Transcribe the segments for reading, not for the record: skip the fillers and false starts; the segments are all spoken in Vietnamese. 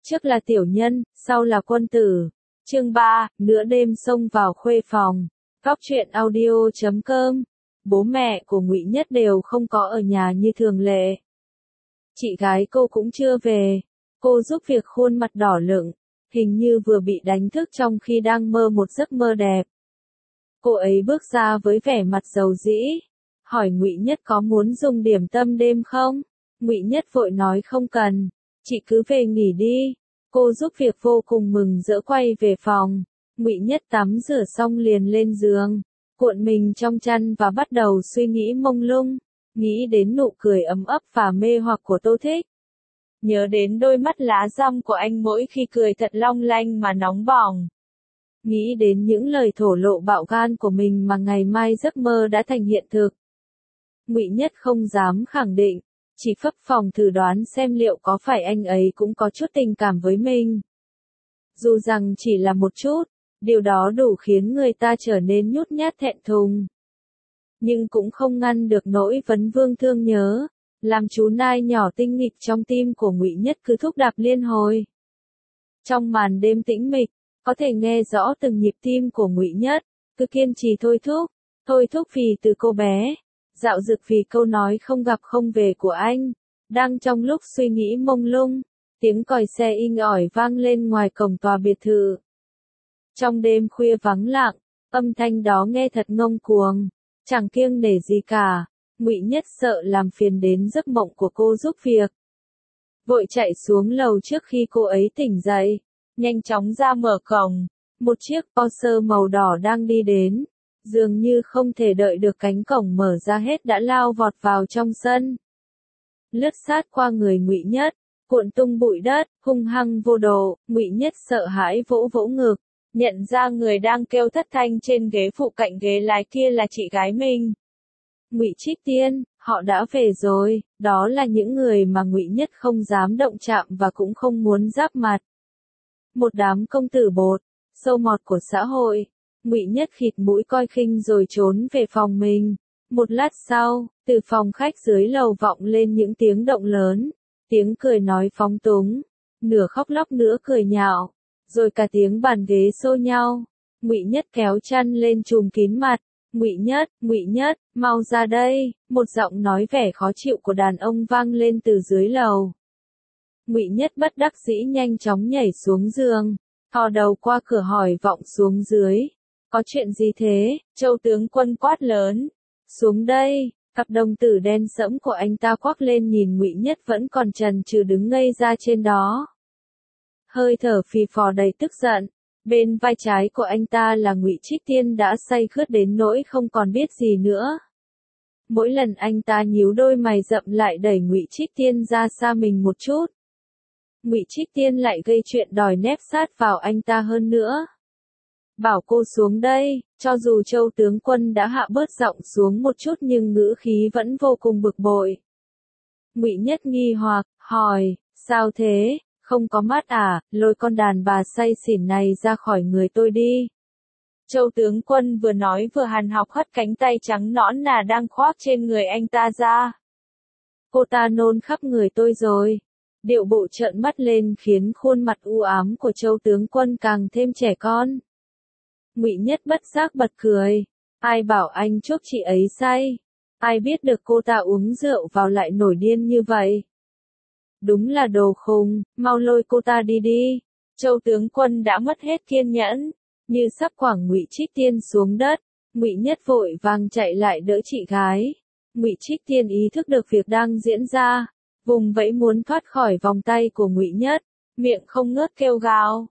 Trước là tiểu nhân, sau là quân tử. Chương 3, nửa đêm xông vào khuê phòng. Góc truyện audio.com. Bố mẹ của Ngụy Nhất đều không có ở nhà như thường lệ. Chị gái cô cũng chưa về. Cô giúp việc khuôn mặt đỏ lựng, hình như vừa bị đánh thức trong khi đang mơ một giấc mơ đẹp. Cô ấy bước ra với vẻ mặt dầu dĩ, hỏi Ngụy Nhất có muốn dùng điểm tâm đêm không? Ngụy Nhất vội nói không cần, chị cứ về nghỉ đi. Cô giúp việc vô cùng mừng rỡ quay về phòng. Ngụy Nhất tắm rửa xong liền lên giường, cuộn mình trong chăn và bắt đầu suy nghĩ mông lung, nghĩ đến nụ cười ấm ấp và mê hoặc của Tô Thích. Nhớ đến đôi mắt lá răm của anh mỗi khi cười thật long lanh mà nóng bỏng. Nghĩ đến những lời thổ lộ bạo gan của mình mà ngày mai giấc mơ đã thành hiện thực. Ngụy Nhất không dám khẳng định, chỉ phấp phồng thử đoán xem liệu có phải anh ấy cũng có chút tình cảm với mình. Dù rằng chỉ là một chút, điều đó đủ khiến người ta trở nên nhút nhát thẹn thùng. Nhưng cũng không ngăn được nỗi vấn vương thương nhớ, làm chú nai nhỏ tinh nghịch trong tim của Ngụy Nhất cứ thúc đạp liên hồi. Trong màn đêm tĩnh mịch, có thể nghe rõ từng nhịp tim của Ngụy Nhất, cứ kiên trì thôi thúc vì từ cô bé, dạo dực vì câu nói không gặp không về của anh. Đang trong lúc suy nghĩ mông lung, tiếng còi xe inh ỏi vang lên ngoài cổng tòa biệt thự. Trong đêm khuya vắng lặng, âm thanh đó nghe thật ngông cuồng, chẳng kiêng nể gì cả. Ngụy Nhất sợ làm phiền đến giấc mộng của cô giúp việc, vội chạy xuống lầu trước khi cô ấy tỉnh dậy, nhanh chóng ra mở cổng. Một chiếc Porsche màu đỏ đang đi đến, dường như không thể đợi được cánh cổng mở ra hết đã lao vọt vào trong sân. Lướt sát qua người Ngụy Nhất, cuộn tung bụi đất, hung hăng vô độ. Ngụy Nhất sợ hãi vỗ vỗ ngực, nhận ra người đang kêu thất thanh trên ghế phụ cạnh ghế lái kia là chị gái mình. Ngụy Trích Tiên, họ đã về rồi. Đó là những người mà Ngụy Nhất không dám động chạm và cũng không muốn giáp mặt. Một đám công tử bột, sâu mọt của xã hội. Ngụy Nhất khịt mũi coi khinh rồi trốn về phòng mình. Một lát sau, từ phòng khách dưới lầu vọng lên những tiếng động lớn, tiếng cười nói phóng túng, nửa khóc lóc nửa cười nhạo, rồi cả tiếng bàn ghế xô nhau. Ngụy Nhất kéo chăn lên trùm kín mặt. Ngụy Nhất, mau ra đây, một giọng nói vẻ khó chịu của đàn ông vang lên từ dưới lầu. Ngụy Nhất bất đắc dĩ nhanh chóng nhảy xuống giường, thò đầu qua cửa hỏi vọng xuống dưới. Có chuyện gì thế? Châu tướng quân quát lớn. Xuống đây. Cặp đồng tử đen sẫm của anh ta quắc lên nhìn Ngụy Nhất vẫn còn chần chừ đứng ngây ra trên đó. Hơi thở phì phò đầy tức giận. Bên vai trái của anh ta là Ngụy Trích Tiên đã say khướt đến nỗi không còn biết gì nữa. Mỗi lần anh ta nhíu đôi mày rậm lại đẩy Ngụy Trích Tiên ra xa mình một chút. Ngụy Trích Tiên lại gây chuyện đòi nép sát vào anh ta hơn nữa. Bảo cô xuống đây. Cho dù Châu tướng quân đã hạ bớt giọng xuống một chút nhưng ngữ khí vẫn vô cùng bực bội. Ngụy Nhất nghi hoặc, hỏi, sao thế, không có mắt à, lôi con đàn bà say xỉn này ra khỏi người tôi đi. Châu tướng quân vừa nói vừa hàn học hất cánh tay trắng nõn nà đang khoác trên người anh ta ra. Cô ta nôn khắp người tôi rồi. Điệu bộ trợn mắt lên khiến khuôn mặt u ám của Châu tướng quân càng thêm trẻ con. Ngụy Nhất bất giác bật cười. Ai bảo anh chuốc chị ấy say? Ai biết được cô ta uống rượu vào lại nổi điên như vậy? Đúng là đồ khùng, mau lôi cô ta đi đi. Châu tướng quân đã mất hết kiên nhẫn, như sắp quẳng Ngụy Trích Tiên xuống đất. Ngụy Nhất vội vàng chạy lại đỡ chị gái. Ngụy Trích Tiên ý thức được việc đang diễn ra, vùng vẫy muốn thoát khỏi vòng tay của Ngụy Nhất, miệng không ngớt kêu gào.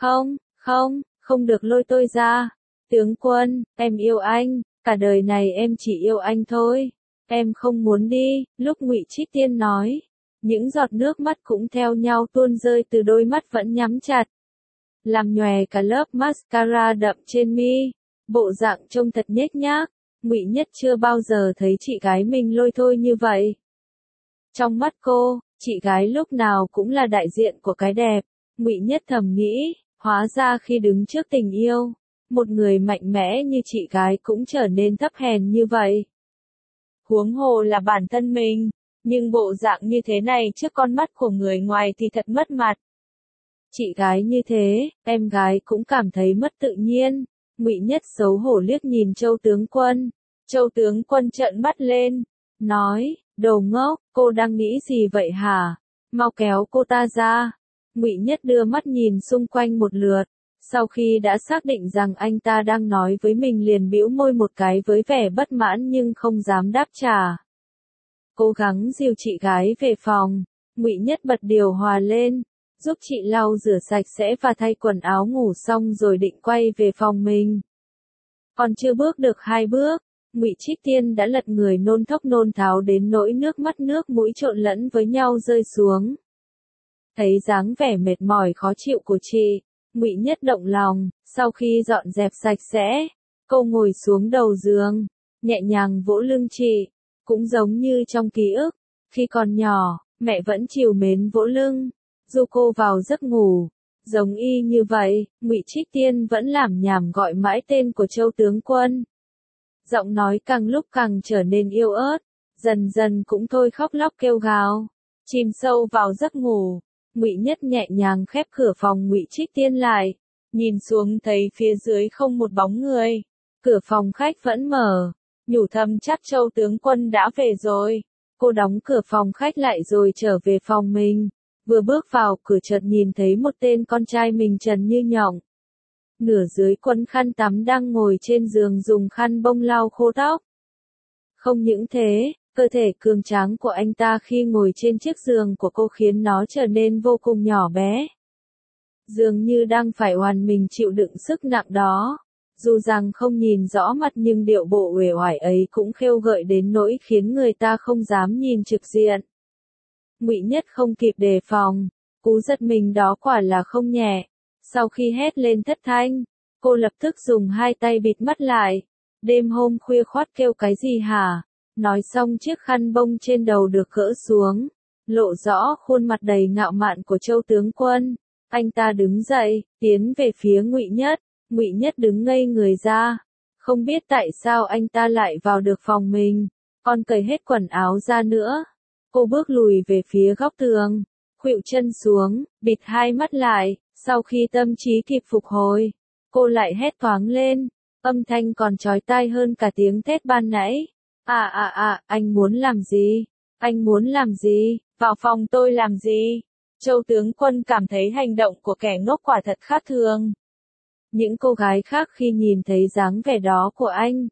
Không được lôi tôi ra. Tướng quân, em yêu anh, cả đời này em chỉ yêu anh thôi. Em không muốn đi. Lúc Ngụy Trích Tiên nói, những giọt nước mắt cũng theo nhau tuôn rơi từ đôi mắt vẫn nhắm chặt, làm nhòe cả lớp mascara đậm trên mi. Bộ dạng trông thật nhếch nhác. Ngụy Nhất chưa bao giờ thấy chị gái mình lôi thôi như vậy. Trong mắt cô, chị gái lúc nào cũng là đại diện của cái đẹp. Ngụy Nhất thầm nghĩ, hóa ra khi đứng trước tình yêu, một người mạnh mẽ như chị gái cũng trở nên thấp hèn như vậy. Huống hồ là bản thân mình, nhưng bộ dạng như thế này trước con mắt của người ngoài thì thật mất mặt. Chị gái như thế, em gái cũng cảm thấy mất tự nhiên. Ngụy Nhất xấu hổ liếc nhìn Châu tướng quân. Châu tướng quân trợn mắt lên, nói, đồ ngốc, cô đang nghĩ gì vậy hả? Mau kéo cô ta ra. Ngụy Nhất đưa mắt nhìn xung quanh một lượt, sau khi đã xác định rằng anh ta đang nói với mình liền bĩu môi một cái với vẻ bất mãn nhưng không dám đáp trả. Cố gắng dìu chị gái về phòng, Ngụy Nhất bật điều hòa lên, giúp chị lau rửa sạch sẽ và thay quần áo ngủ xong rồi định quay về phòng mình. Còn chưa bước được 2 bước, Ngụy Trích Tiên đã lật người nôn thốc nôn tháo đến nỗi nước mắt nước mũi trộn lẫn với nhau rơi xuống. Thấy dáng vẻ mệt mỏi khó chịu của chị, Ngụy Nhất động lòng, sau khi dọn dẹp sạch sẽ, cô ngồi xuống đầu giường, nhẹ nhàng vỗ lưng chị, cũng giống như trong ký ức, khi còn nhỏ, mẹ vẫn trìu mến vỗ lưng, du cô vào giấc ngủ. Giống y như vậy, Ngụy Trích Tiên vẫn lảm nhảm gọi mãi tên của Châu tướng quân. Giọng nói càng lúc càng trở nên yếu ớt, dần dần cũng thôi khóc lóc kêu gào. Chìm sâu vào giấc ngủ, Ngụy Nhất nhẹ nhàng khép cửa phòng Ngụy Trích Tiên lại, nhìn xuống thấy phía dưới không một bóng người. Cửa phòng khách vẫn mở, nhủ thầm chắc Châu tướng quân đã về rồi. Cô đóng cửa phòng khách lại rồi trở về phòng mình. Vừa bước vào cửa chợt nhìn thấy một tên con trai mình trần như nhộng. Nửa dưới quấn khăn tắm đang ngồi trên giường dùng khăn bông lau khô tóc. Không những thế, cơ thể cường tráng của anh ta khi ngồi trên chiếc giường của cô khiến nó trở nên vô cùng nhỏ bé. Dường như đang phải oàn mình chịu đựng sức nặng đó. Dù rằng không nhìn rõ mặt nhưng điệu bộ uể oải ấy cũng khêu gợi đến nỗi khiến người ta không dám nhìn trực diện. Ngụy Nhất không kịp đề phòng, cú giật mình đó quả là không nhẹ. Sau khi hét lên thất thanh, cô lập tức dùng 2 tay bịt mắt lại. Đêm hôm khuya khoắt kêu cái gì hả? Nói xong chiếc khăn bông trên đầu được gỡ xuống, lộ rõ khuôn mặt đầy ngạo mạn của Châu tướng quân. Anh ta đứng dậy, tiến về phía Ngụy Nhất. Ngụy Nhất đứng ngây người ra, không biết tại sao anh ta lại vào được phòng mình, còn cởi hết quần áo ra nữa. Cô bước lùi về phía góc tường, khuỵu chân xuống, bịt 2 mắt lại, sau khi tâm trí kịp phục hồi, cô lại hét toáng lên, âm thanh còn chói tai hơn cả tiếng thét ban nãy. Anh muốn làm gì? Anh muốn làm gì? Vào phòng tôi làm gì? Châu tướng quân cảm thấy hành động của kẻ ngốc quả thật khác thường. Những cô gái khác khi nhìn thấy dáng vẻ đó của anh,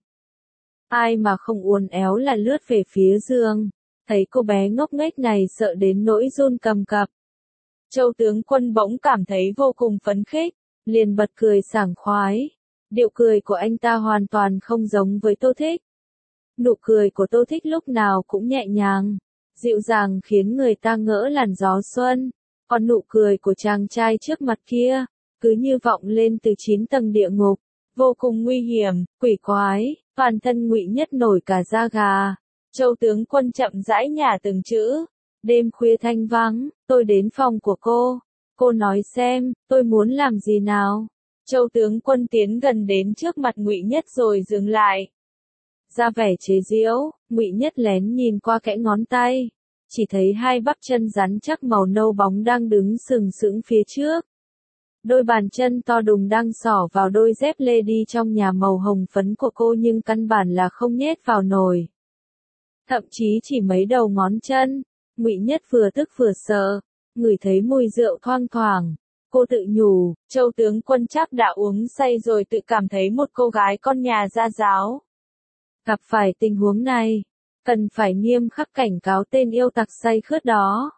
ai mà không uốn éo là lướt về phía giường. Thấy cô bé ngốc nghếch này sợ đến nỗi run cầm cập. Châu tướng quân bỗng cảm thấy vô cùng phấn khích, liền bật cười sảng khoái. Điệu cười của anh ta hoàn toàn không giống với Tô Thích. Nụ cười của Tô Thích lúc nào cũng nhẹ nhàng, dịu dàng khiến người ta ngỡ làn gió xuân. Còn nụ cười của chàng trai trước mặt kia, cứ như vọng lên từ 9 tầng địa ngục, vô cùng nguy hiểm, quỷ quái, toàn thân Ngụy Nhất nổi cả da gà. Châu tướng quân chậm rãi nhả từng chữ. Đêm khuya thanh vắng, tôi đến phòng của cô nói xem, tôi muốn làm gì nào? Châu tướng quân tiến gần đến trước mặt Ngụy Nhất rồi dừng lại. Ra vẻ chế giễu, Ngụy Nhất lén nhìn qua kẽ ngón tay, chỉ thấy 2 bắp chân rắn chắc màu nâu bóng đang đứng sừng sững phía trước. Đôi bàn chân to đùng đang xỏ vào đôi dép lê đi trong nhà màu hồng phấn của cô nhưng căn bản là không nhét vào nồi. Thậm chí chỉ mấy đầu ngón chân. Ngụy Nhất vừa tức vừa sợ, ngửi thấy mùi rượu thoang thoảng. Cô tự nhủ, Châu tướng quân chắc đã uống say rồi tự cảm thấy một cô gái con nhà gia giáo. Gặp phải tình huống này, cần phải nghiêm khắc cảnh cáo tên yêu tặc say khướt đó.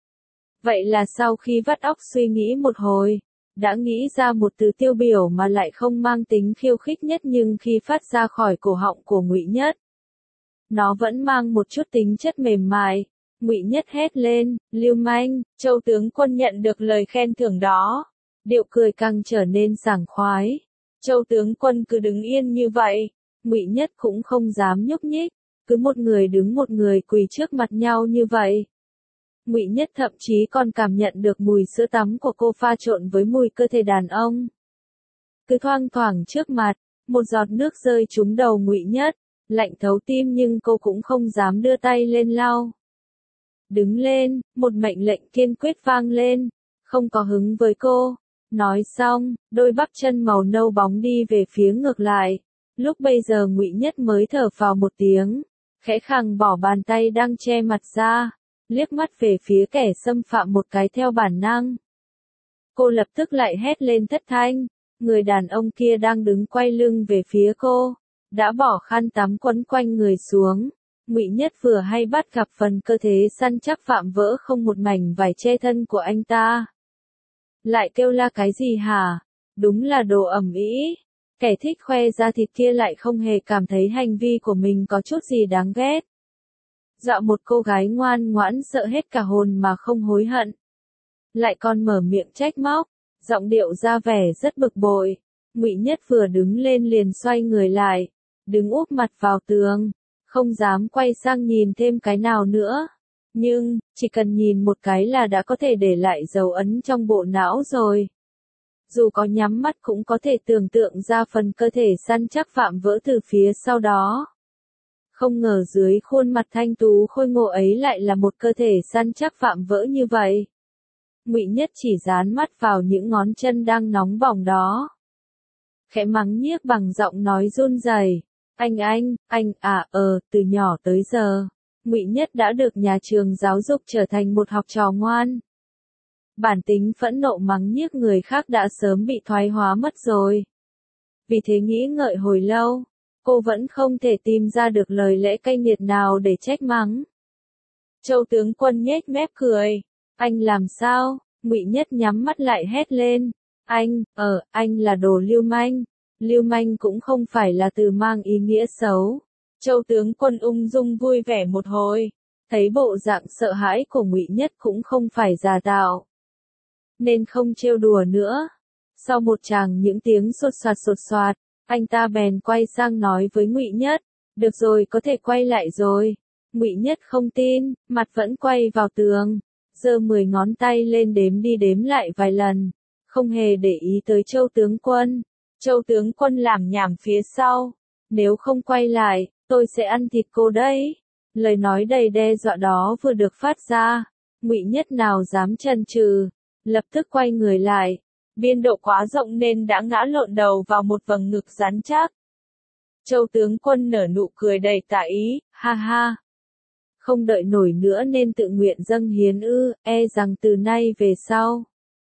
Vậy là sau khi vắt óc suy nghĩ một hồi, đã nghĩ ra một từ tiêu biểu mà lại không mang tính khiêu khích nhất nhưng khi phát ra khỏi cổ họng của Ngụy Nhất, nó vẫn mang một chút tính chất mềm mại. Ngụy Nhất hét lên, lưu manh. Châu tướng quân nhận được lời khen thưởng đó, điệu cười càng trở nên sảng khoái. Châu tướng quân cứ đứng yên như vậy, Ngụy Nhất cũng không dám nhúc nhích, cứ một người đứng một người quỳ trước mặt nhau như vậy. Ngụy Nhất thậm chí còn cảm nhận được mùi sữa tắm của cô pha trộn với mùi cơ thể đàn ông. Cứ thoang thoảng trước mặt, một giọt nước rơi trúng đầu Ngụy Nhất, lạnh thấu tim nhưng cô cũng không dám đưa tay lên lau. Đứng lên, một mệnh lệnh kiên quyết vang lên, Không có hứng với cô. Nói xong, đôi bắp chân màu nâu bóng đi về phía ngược lại. Lúc bây giờ Ngụy Nhất mới thở phào một tiếng, khẽ khàng bỏ bàn tay đang che mặt ra, liếc mắt về phía kẻ xâm phạm một cái theo bản năng. Cô lập tức lại hét lên thất thanh, người đàn ông kia đang đứng quay lưng về phía cô, đã bỏ khăn tắm quấn quanh người xuống. Ngụy Nhất vừa hay bắt gặp phần cơ thể săn chắc vạm vỡ không một mảnh vải che thân của anh ta. Lại kêu la cái gì hả? Đúng là đồ ẩm ĩ. Kẻ thích khoe da thịt kia lại không hề cảm thấy hành vi của mình có chút gì đáng ghét. Dạo một cô gái ngoan ngoãn sợ hết cả hồn mà không hối hận. Lại còn mở miệng trách móc, giọng điệu ra vẻ rất bực bội. Ngụy Nhất vừa đứng lên liền xoay người lại, đứng úp mặt vào tường, không dám quay sang nhìn thêm cái nào nữa. Nhưng, chỉ cần nhìn một cái là đã có thể để lại dấu ấn trong bộ não rồi. Dù có nhắm mắt cũng có thể tưởng tượng ra phần cơ thể săn chắc vạm vỡ từ phía sau đó. Không ngờ dưới khuôn mặt thanh tú khôi ngộ ấy lại là một cơ thể săn chắc vạm vỡ như vậy. Ngụy Nhất chỉ dán mắt vào những ngón chân đang nóng bỏng đó. Khẽ mắng nhiếc bằng giọng nói run rẩy. Anh từ nhỏ tới giờ, Ngụy Nhất đã được nhà trường giáo dục trở thành một học trò ngoan. Bản tính phẫn nộ mắng nhiếc người khác đã sớm bị thoái hóa mất rồi. Vì thế nghĩ ngợi hồi lâu, cô vẫn không thể tìm ra được lời lẽ cay nghiệt nào để trách mắng. Châu tướng quân nhếch mép cười. Anh làm sao? Ngụy Nhất nhắm mắt lại hét lên. Anh là đồ lưu manh. Lưu manh cũng không phải là từ mang ý nghĩa xấu. Châu tướng quân ung dung vui vẻ một hồi, thấy bộ dạng sợ hãi của Ngụy Nhất cũng không phải giả tạo, nên không trêu đùa nữa. Sau một tràng những tiếng sột soạt, anh ta bèn quay sang nói với Ngụy Nhất, được rồi, có thể quay lại rồi. Ngụy Nhất không tin, mặt vẫn quay vào tường, giơ 10 ngón tay lên đếm đi đếm lại vài lần, không hề để ý tới Châu tướng quân. Châu tướng quân làm nhảm phía sau, nếu không quay lại, tôi sẽ ăn thịt cô đấy. Lời nói đầy đe dọa đó vừa được phát ra, Ngụy Nhất nào dám chần chừ, lập tức quay người lại. Biên độ quá rộng nên đã ngã lộn đầu vào một vầng ngực rắn chắc. Châu tướng quân nở nụ cười đầy tà ý, ha ha. Không đợi nổi nữa nên tự nguyện dâng hiến ư, e rằng từ nay về sau,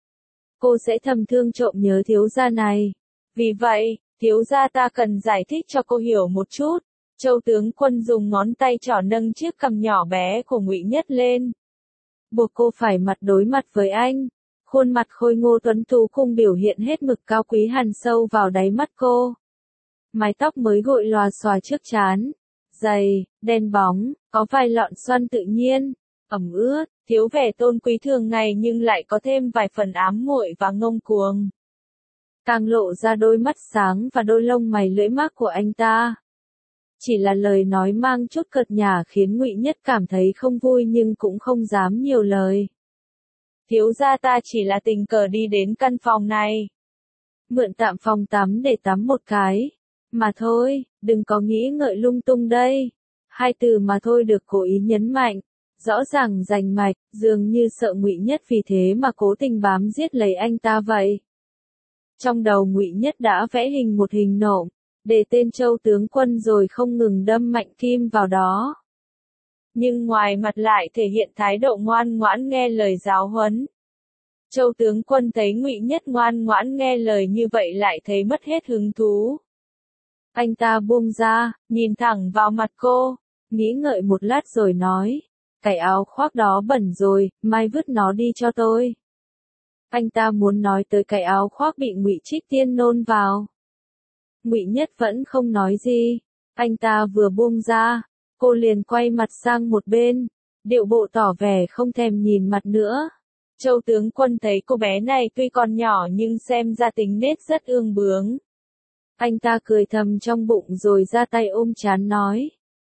cô sẽ thầm thương trộm nhớ thiếu gia này. Vì vậy, thiếu gia ta cần giải thích cho cô hiểu một chút. Châu tướng quân dùng ngón tay trỏ nâng chiếc cằm nhỏ bé của Ngụy Nhất lên, buộc cô phải mặt đối mặt với anh. Khuôn mặt khôi ngô tuấn tú cùng biểu hiện hết mực cao quý hằn sâu vào đáy mắt cô. Mái tóc mới gội lòa xòa trước trán, dày, đen bóng, có vài lọn xoăn tự nhiên, ẩm ướt, thiếu vẻ tôn quý thường ngày nhưng lại có thêm vài phần ám muội và ngông cuồng. Càng lộ ra đôi mắt sáng và đôi lông mày lưỡi mác của anh ta. Chỉ là lời nói mang chút cợt nhả khiến Ngụy Nhất cảm thấy không vui nhưng cũng không dám nhiều lời. Thiếu gia ta chỉ là tình cờ đi đến căn phòng này, mượn tạm phòng tắm để tắm một cái, mà thôi, đừng có nghĩ ngợi lung tung đây. Hai từ mà thôi được cố ý nhấn mạnh, rõ ràng rành mạch, dường như sợ Ngụy Nhất vì thế mà cố tình bám giết lấy anh ta vậy. Trong đầu Ngụy Nhất đã vẽ hình một hình nộm, để tên Châu tướng quân rồi không ngừng đâm mạnh kim vào đó. Nhưng ngoài mặt lại thể hiện thái độ ngoan ngoãn nghe lời giáo huấn. Châu tướng quân thấy Ngụy Nhất ngoan ngoãn nghe lời như vậy lại thấy mất hết hứng thú. Anh ta buông ra, nhìn thẳng vào mặt cô, nghĩ ngợi một lát rồi nói, cái áo khoác đó bẩn rồi, mai vứt nó đi cho tôi. Anh ta muốn nói tới cái áo khoác bị Ngụy Trích Tiên nôn vào. Ngụy Nhất vẫn không nói gì, anh ta vừa buông ra, cô liền quay mặt sang một bên, điệu bộ tỏ vẻ không thèm nhìn mặt nữa. Châu tướng quân thấy cô bé này tuy còn nhỏ nhưng xem ra tính nết rất ương bướng. Anh ta cười thầm trong bụng rồi ra tay ôm trán nói.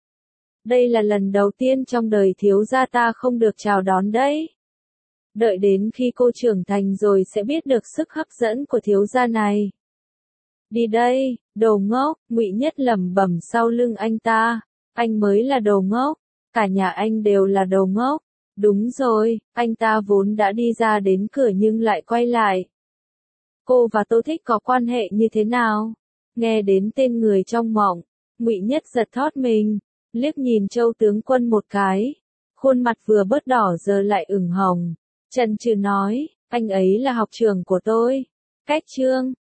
Đây là lần đầu tiên trong đời thiếu gia ta không được chào đón đấy. Đợi đến khi cô trưởng thành rồi sẽ biết được sức hấp dẫn của thiếu gia này. Đi đây, đồ ngốc, Ngụy Nhất lẩm bẩm sau lưng anh ta. Anh mới là đồ ngốc, cả nhà anh đều là đồ ngốc. Đúng rồi, anh ta vốn đã đi ra đến cửa nhưng lại quay lại. Cô và Tô Thích có quan hệ như thế nào? Nghe đến tên người trong mộng, Ngụy Nhất giật thót mình, liếc nhìn Châu tướng quân một cái. Khuôn mặt vừa bớt đỏ giờ lại ửng hồng. Chần chừ nói, anh ấy là học trưởng của tôi. Cách Trương.